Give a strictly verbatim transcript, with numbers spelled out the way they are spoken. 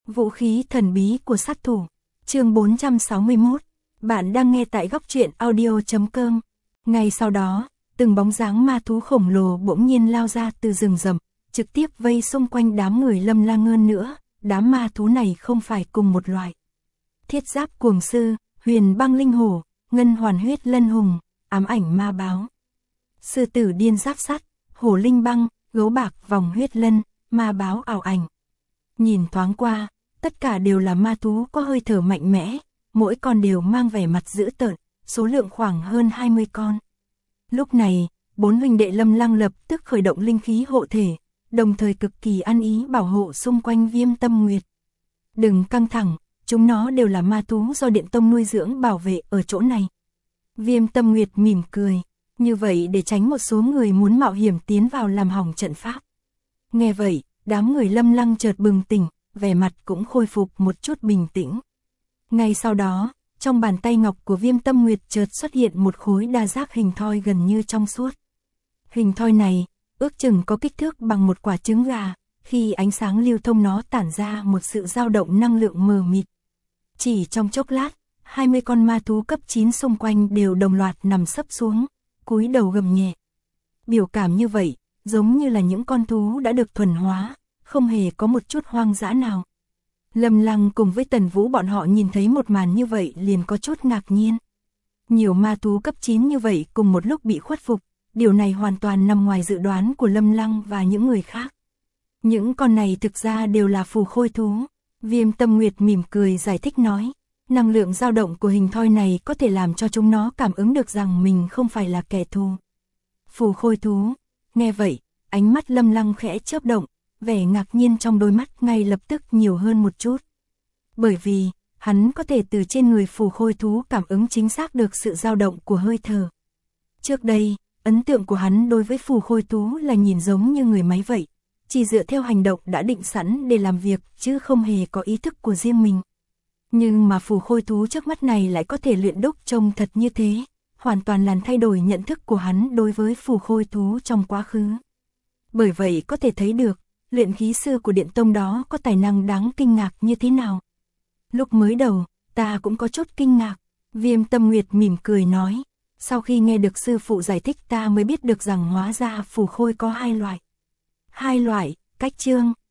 Vũ khí thần bí của sát thủ. Chương bốn trăm sáu mươi mốt. Bạn đang nghe tại góc truyện audio chấm com. Ngay sau đó, từng bóng dáng ma thú khổng lồ bỗng nhiên lao ra từ rừng rậm, trực tiếp vây xung quanh đám người Lâm La Ngơn nữa. Đám ma thú này không phải cùng một loại. Thiết giáp cuồng sư, huyền băng linh hổ, ngân hoàn huyết lân hùng, ám ảnh ma báo. Sư tử điên giáp sắt, hổ linh băng, gấu bạc vòng huyết lân, ma báo ảo ảnh. Nhìn thoáng qua, tất cả đều là ma thú có hơi thở mạnh mẽ, mỗi con đều mang vẻ mặt dữ tợn, số lượng khoảng hơn hai mươi con. Lúc này, bốn huynh đệ Lâm Lăng lập tức khởi động linh khí hộ thể, đồng thời cực kỳ ăn ý bảo hộ xung quanh Viêm Tâm Nguyệt. Đừng căng thẳng, chúng nó đều là ma thú do Điện Tông nuôi dưỡng bảo vệ ở chỗ này. Viêm Tâm Nguyệt mỉm cười, như vậy để tránh một số người muốn mạo hiểm tiến vào làm hỏng trận pháp. Nghe vậy, đám người Lâm Lăng chợt bừng tỉnh, vẻ mặt cũng khôi phục một chút bình tĩnh. Ngay sau đó, trong bàn tay ngọc của Viêm Tâm Nguyệt chợt xuất hiện một khối đa giác hình thoi gần như trong suốt. Hình thoi này, ước chừng có kích thước bằng một quả trứng gà, khi ánh sáng lưu thông nó tản ra một sự dao động năng lượng mờ mịt. Chỉ trong chốc lát, hai mươi con ma thú cấp chín xung quanh đều đồng loạt nằm sấp xuống, cúi đầu gầm nhẹ. Biểu cảm như vậy, giống như là những con thú đã được thuần hóa, không hề có một chút hoang dã nào. Lâm Lăng cùng với Tần Vũ bọn họ nhìn thấy một màn như vậy liền có chút ngạc nhiên. Nhiều ma thú cấp chín như vậy cùng một lúc bị khuất phục, điều này hoàn toàn nằm ngoài dự đoán của Lâm Lăng và những người khác. Những con này thực ra đều là phù khôi thú. Viêm Tâm Nguyệt mỉm cười giải thích nói, năng lượng dao động của hình thoi này có thể làm cho chúng nó cảm ứng được rằng mình không phải là kẻ thù. Phù khôi thú. Nghe vậy, ánh mắt Lâm Lăng khẽ chớp động, vẻ ngạc nhiên trong đôi mắt ngay lập tức nhiều hơn một chút. Bởi vì, hắn có thể từ trên người phù khôi thú cảm ứng chính xác được sự dao động của hơi thở. Trước đây, ấn tượng của hắn đối với phù khôi thú là nhìn giống như người máy vậy, chỉ dựa theo hành động đã định sẵn để làm việc chứ không hề có ý thức của riêng mình. Nhưng mà phù khôi thú trước mắt này lại có thể luyện đúc trông thật như thế, hoàn toàn làm thay đổi nhận thức của hắn đối với phù khôi thú trong quá khứ. Bởi vậy có thể thấy được, luyện khí sư của Điện Tông đó có tài năng đáng kinh ngạc như thế nào. Lúc mới đầu, ta cũng có chút kinh ngạc. Viêm Tâm Nguyệt mỉm cười nói, sau khi nghe được sư phụ giải thích ta mới biết được rằng hóa ra phù khôi có hai loại. Hai loại, cách chương,